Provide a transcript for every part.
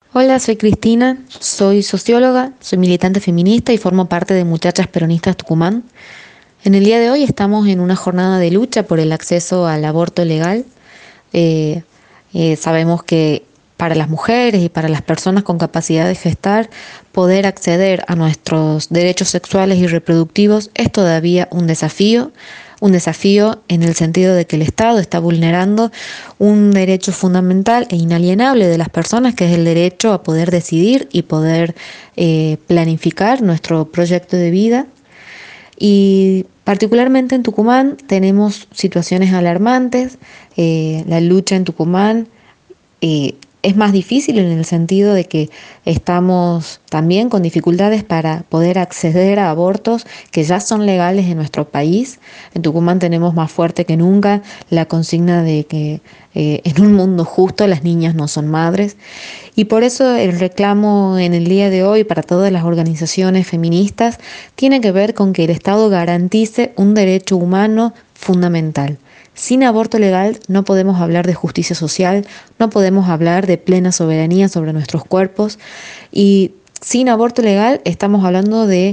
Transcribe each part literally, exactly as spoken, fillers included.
Hola, soy Cristina, soy socióloga, soy militante feminista y formo parte de Muchachas Peronistas Tucumán. En el día de hoy estamos en una jornada de lucha por el acceso al aborto legal. Eh, eh, sabemos que para las mujeres y para las personas con capacidad de gestar, poder acceder a nuestros derechos sexuales y reproductivos es todavía un desafío, un desafío en el sentido de que el Estado está vulnerando un derecho fundamental e inalienable de las personas, que es el derecho a poder decidir y poder eh, planificar nuestro proyecto de vida. Y particularmente en Tucumán tenemos situaciones alarmantes. Eh, la lucha en Tucumán eh, es más difícil en el sentido de que estamos también con dificultades para poder acceder a abortos que ya son legales en nuestro país. En Tucumán tenemos más fuerte que nunca la consigna de que eh, en un mundo justo las niñas no son madres. Y por eso el reclamo en el día de hoy para todas las organizaciones feministas tiene que ver con que el Estado garantice un derecho humano fundamental. Sin aborto legal no podemos hablar de justicia social, no podemos hablar de plena soberanía sobre nuestros cuerpos, y sin aborto legal estamos hablando de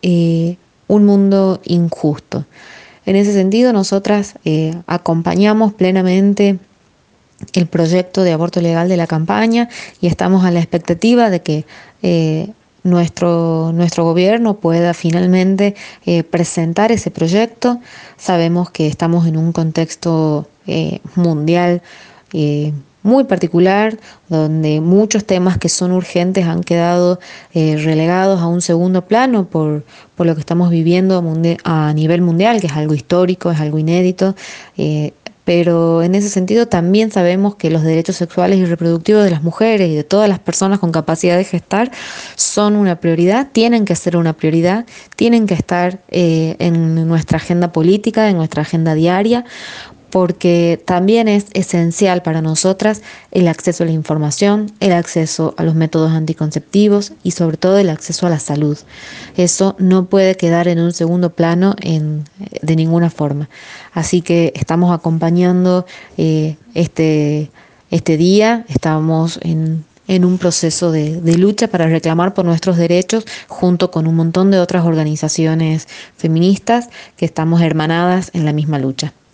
eh, un mundo injusto. En ese sentido, nosotras eh, acompañamos plenamente el proyecto de aborto legal de la campaña y estamos a la expectativa de que eh, nuestro, nuestro gobierno pueda finalmente eh, presentar ese proyecto. Sabemos que estamos en un contexto eh, mundial eh, muy particular, donde muchos temas que son urgentes han quedado eh, relegados a un segundo plano por, por lo que estamos viviendo a nivel mundial, que es algo histórico, es algo inédito. Eh, pero en ese sentido también sabemos que los derechos sexuales y reproductivos de las mujeres y de todas las personas con capacidad de gestar son una prioridad, tienen que ser una prioridad, tienen que estar eh, en nuestra agenda política, en nuestra agenda diaria, porque también es esencial para nosotras el acceso a la información, el acceso a los métodos anticonceptivos y sobre todo el acceso a la salud. Eso no puede quedar en un segundo plano en, de ninguna forma. Así que estamos acompañando eh, este, este día, estamos en, en un proceso de, de lucha para reclamar por nuestros derechos junto con un montón de otras organizaciones feministas que estamos hermanadas en la misma lucha.